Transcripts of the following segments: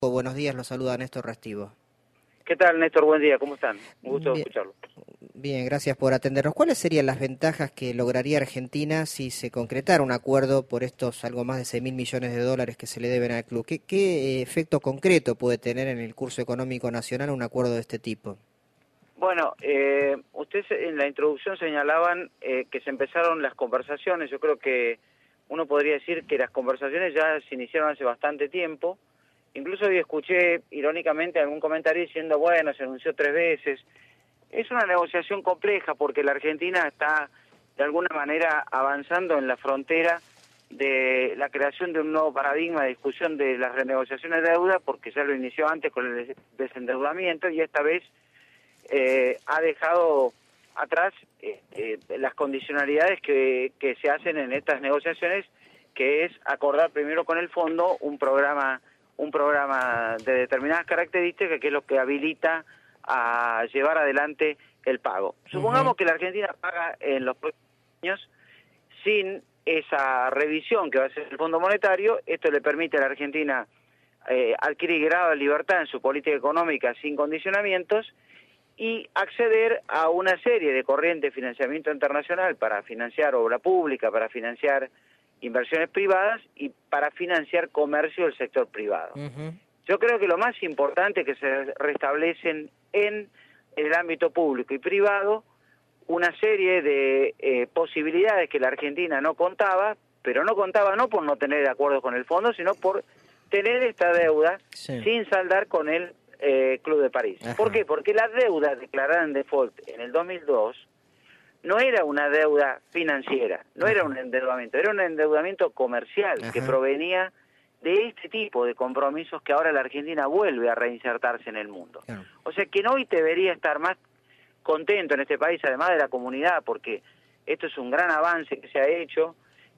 Buenos días, los saluda Néstor Restivo. ¿Qué tal, Néstor? Buen día, ¿cómo están? Un gusto Bien, escucharlo. bien, gracias por atendernos. ¿Cuáles serían las ventajas que lograría Argentina si se concretara un acuerdo por estos algo más de 6.000 millones de dólares que se le deben al club? ¿Qué efecto concreto puede tener en el curso económico nacional un acuerdo de este tipo? Bueno, ustedes en la introducción señalaban que se empezaron las conversaciones. Yo creo que uno podría decir que las conversaciones ya se iniciaron hace bastante tiempo. Incluso hoy escuché irónicamente algún comentario diciendo, bueno, se anunció 3 veces. Es una negociación compleja porque la Argentina está de alguna manera avanzando en la frontera de la creación de un nuevo paradigma de discusión de las renegociaciones de deuda, porque ya lo inició antes con el desendeudamiento y esta vez ha dejado atrás las condicionalidades que se hacen en estas negociaciones, que es acordar primero con el fondo un programa de determinadas características, que es lo que habilita a llevar adelante el pago. Supongamos que la Argentina paga en los próximos años sin esa revisión que va a hacer el Fondo Monetario. Esto le permite a la Argentina adquirir grado de libertad en su política económica sin condicionamientos y acceder a una serie de corrientes de financiamiento internacional para financiar obra pública, para financiar inversiones privadas y para financiar comercio del sector privado. Yo creo que lo más importante es que se restablecen en el ámbito público y privado una serie de posibilidades que la Argentina no contaba, pero no contaba no por no tener acuerdos con el fondo, sino por tener esta deuda sin saldar con el Club de París. ¿Por qué? Porque la deuda declarada en default en el 2002 no era una deuda financiera, no era un endeudamiento, era un endeudamiento comercial que provenía de este tipo de compromisos que ahora la Argentina vuelve a reinsertarse en el mundo. O sea que hoy debería estar más contento en este país, además de la comunidad, porque esto es un gran avance que se ha hecho,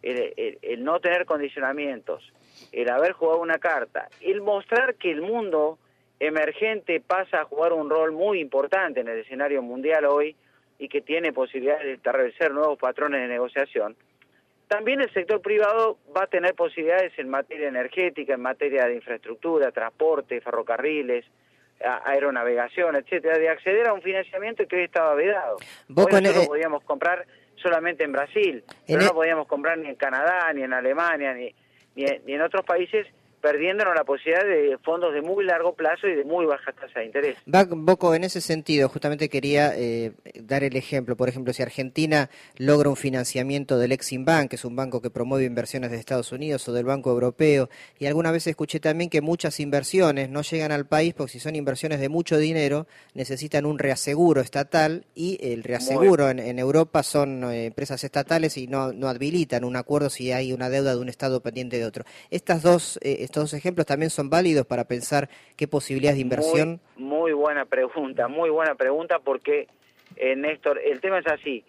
el no tener condicionamientos, el haber jugado una carta, el mostrar que el mundo emergente pasa a jugar un rol muy importante en el escenario mundial hoy y que tiene posibilidades de establecer nuevos patrones de negociación. También el sector privado va a tener posibilidades en materia energética, en materia de infraestructura, transporte, ferrocarriles, aeronavegación, etcétera, de acceder a un financiamiento que hoy estaba vedado. Hoy nosotros podíamos comprar solamente en Brasil, pero no podíamos comprar ni en Canadá, ni en Alemania, ni en otros países, perdiéndonos la posibilidad de fondos de muy largo plazo y de muy baja tasa de interés. Boco, en ese sentido, justamente quería dar el ejemplo. Por ejemplo, si Argentina logra un financiamiento del Exim Bank, que es un banco que promueve inversiones de Estados Unidos, o del Banco Europeo, y alguna vez escuché también que muchas inversiones no llegan al país porque si son inversiones de mucho dinero, necesitan un reaseguro estatal, y el reaseguro en Europa son empresas estatales y no habilitan un acuerdo si hay una deuda de un Estado pendiente de otro. Estos dos ejemplos también son válidos para pensar qué posibilidades de inversión. Muy buena pregunta porque, Néstor, el tema es así.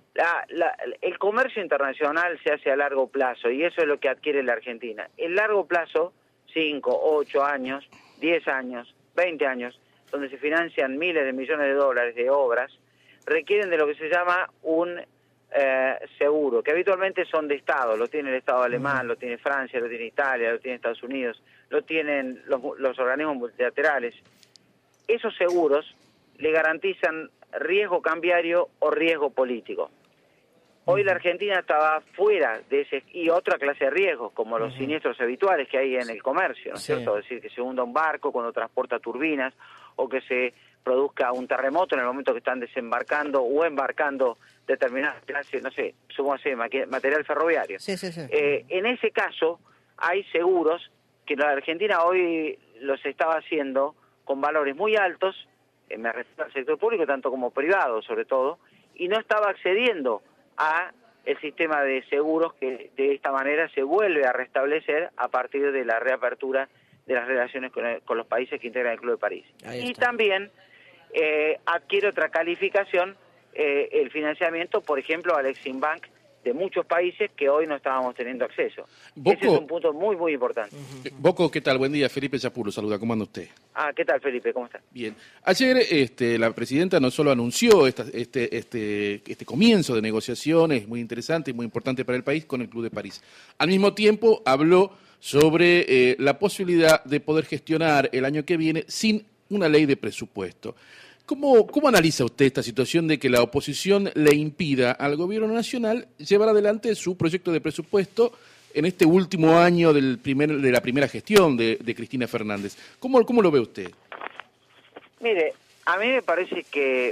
El comercio internacional se hace a largo plazo y eso es lo que adquiere la Argentina. El largo plazo, 5, 8 años, 10 años, 20 años, donde se financian miles de millones de dólares de obras, requieren de lo que se llama un seguro, que habitualmente son de Estado. Lo tiene el Estado alemán, lo tiene Francia, lo tiene Italia, lo tiene Estados Unidos, lo tienen los organismos multilaterales. Esos seguros le garantizan riesgo cambiario o riesgo político. Hoy la Argentina estaba fuera de ese y otra clase de riesgos, como los siniestros habituales que hay en el comercio, ¿no es cierto? Es decir, que se hunda un barco cuando transporta turbinas, o que se produzca un terremoto en el momento que están desembarcando o embarcando determinadas clases, no sé, supóngase material ferroviario. En ese caso hay seguros que la Argentina hoy los estaba haciendo con valores muy altos, me refiero al sector público tanto como privado sobre todo, y no estaba accediendo a el sistema de seguros que de esta manera se vuelve a restablecer a partir de la reapertura de las relaciones con los países que integran el Club de París. Y también adquiere otra calificación el financiamiento, por ejemplo, al Exim Bank de muchos países que hoy no estábamos teniendo acceso. Ese es un punto muy, muy importante. Boco, ¿qué tal? Buen día. Felipe Chapuro, saluda. ¿Cómo anda usted? ¿Qué tal, Felipe? ¿Cómo está? Bien. Ayer la presidenta no solo anunció este comienzo de negociaciones muy interesante y muy importante para el país con el Club de París. Al mismo tiempo habló sobre la posibilidad de poder gestionar el año que viene sin una ley de presupuesto. ¿Cómo analiza usted esta situación de que la oposición le impida al gobierno nacional llevar adelante su proyecto de presupuesto en este último año de la primera gestión de Cristina Fernández? ¿Cómo lo ve usted? Mire, a mí me parece que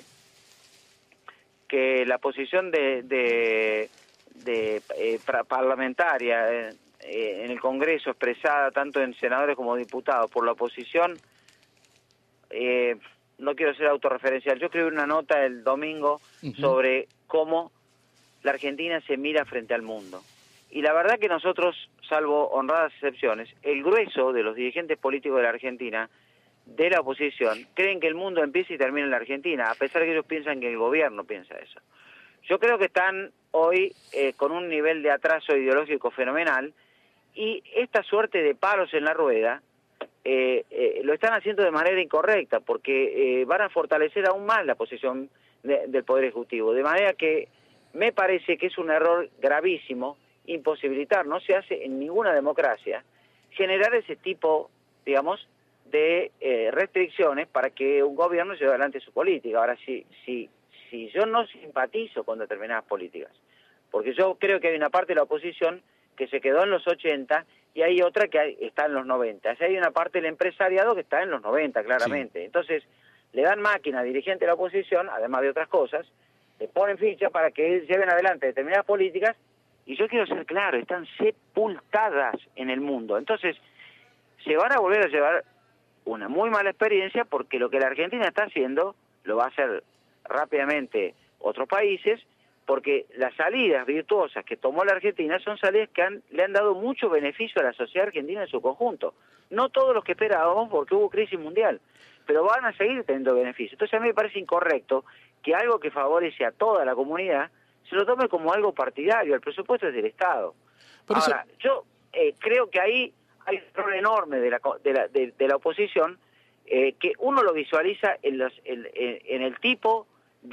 la posición parlamentaria en el Congreso, expresada tanto en senadores como diputados por la oposición, no quiero ser autorreferencial, yo escribí una nota el domingo sobre cómo la Argentina se mira frente al mundo. Y la verdad que nosotros, salvo honradas excepciones, el grueso de los dirigentes políticos de la Argentina, de la oposición, creen que el mundo empieza y termina en la Argentina, a pesar de que ellos piensan que el gobierno piensa eso. Yo creo que están hoy con un nivel de atraso ideológico fenomenal, y esta suerte de palos en la rueda lo están haciendo de manera incorrecta, porque van a fortalecer aún más la posición del Poder Ejecutivo, de manera que me parece que es un error gravísimo imposibilitar, no se hace en ninguna democracia, generar ese tipo, digamos, de restricciones para que un gobierno lleve adelante su política. Ahora, si yo no simpatizo con determinadas políticas, porque yo creo que hay una parte de la oposición que se quedó en los 80 y hay otra que está en los 90. O sea, hay una parte del empresariado que está en los 90, claramente. Sí. Entonces, le dan máquina a dirigentes de la oposición, además de otras cosas, le ponen ficha para que lleven adelante determinadas políticas, y yo quiero ser claro, están sepultadas en el mundo. Entonces, se van a volver a llevar una muy mala experiencia, porque lo que la Argentina está haciendo lo va a hacer rápidamente otros países, porque las salidas virtuosas que tomó la Argentina son salidas que le han dado mucho beneficio a la sociedad argentina en su conjunto. No todos los que esperábamos, porque hubo crisis mundial, pero van a seguir teniendo beneficios. Entonces a mí me parece incorrecto que algo que favorece a toda la comunidad se lo tome como algo partidario. El presupuesto es del Estado. Ahora, yo creo que ahí hay un error enorme de la oposición, que uno lo visualiza en el tipo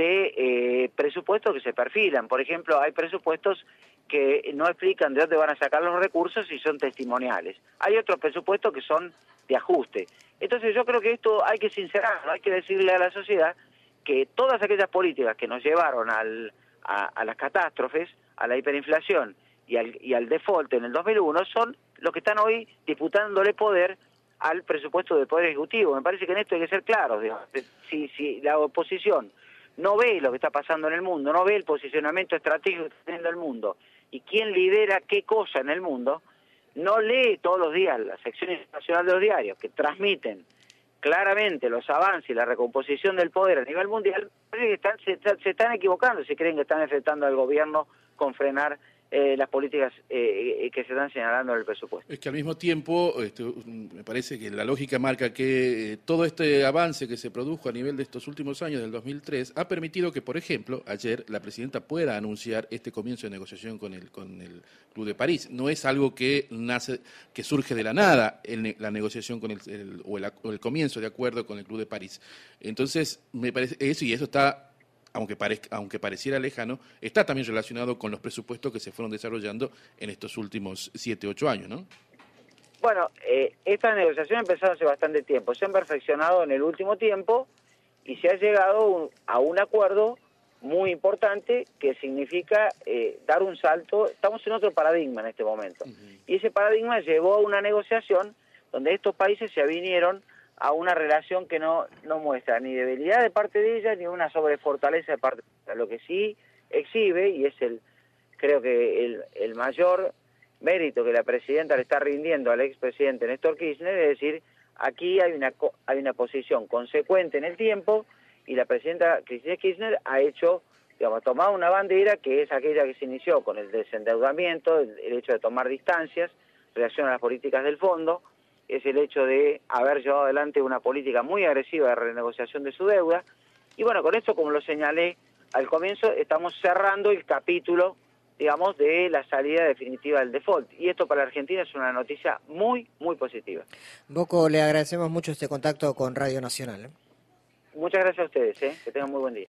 de presupuestos que se perfilan. Por ejemplo, hay presupuestos que no explican de dónde van a sacar los recursos y son testimoniales. Hay otros presupuestos que son de ajuste. Entonces yo creo que esto hay que sincerarlo, hay que decirle a la sociedad que todas aquellas políticas que nos llevaron a las catástrofes, a la hiperinflación y al default en el 2001, son los que están hoy disputándole poder al presupuesto del Poder Ejecutivo. Me parece que en esto hay que ser claros. Si la oposición no ve lo que está pasando en el mundo, no ve el posicionamiento estratégico que está teniendo el mundo y quién lidera qué cosa en el mundo, no lee todos los días las secciones internacionales de los diarios que transmiten claramente los avances y la recomposición del poder a nivel mundial, se están equivocando si creen que están enfrentando al gobierno con frenar las políticas que se están señalando en el presupuesto. Es que al mismo tiempo, me parece que la lógica marca que todo este avance que se produjo a nivel de estos últimos años, del 2003, ha permitido que, por ejemplo, ayer la presidenta pueda anunciar este comienzo de negociación con el Club de París. No es algo que surge de la nada, la negociación con el comienzo de acuerdo con el Club de París. Entonces, me parece eso, y eso está, aunque pareciera lejano, está también relacionado con los presupuestos que se fueron desarrollando en estos últimos 7, 8 años, ¿no? Bueno, esta negociación empezó hace bastante tiempo, se han perfeccionado en el último tiempo y se ha llegado a un acuerdo muy importante que significa dar un salto. Estamos en otro paradigma en este momento. Y ese paradigma llevó a una negociación donde estos países se avinieron a una relación que no muestra ni debilidad de parte de ella ni una sobrefortaleza de parte de ella. Lo que sí exhibe, y es creo que el mayor mérito que la presidenta le está rindiendo al expresidente Néstor Kirchner, es decir, aquí hay una posición consecuente en el tiempo, y la presidenta Cristina Kirchner ha tomado una bandera que es aquella que se inició con el desendeudamiento, el hecho de tomar distancias en relación a las políticas del fondo, es el hecho de haber llevado adelante una política muy agresiva de renegociación de su deuda. Y bueno, con esto, como lo señalé al comienzo, estamos cerrando el capítulo, digamos, de la salida definitiva del default. Y esto para la Argentina es una noticia muy, muy positiva. Bocco, le agradecemos mucho este contacto con Radio Nacional. Muchas gracias a ustedes, que tengan muy buen día.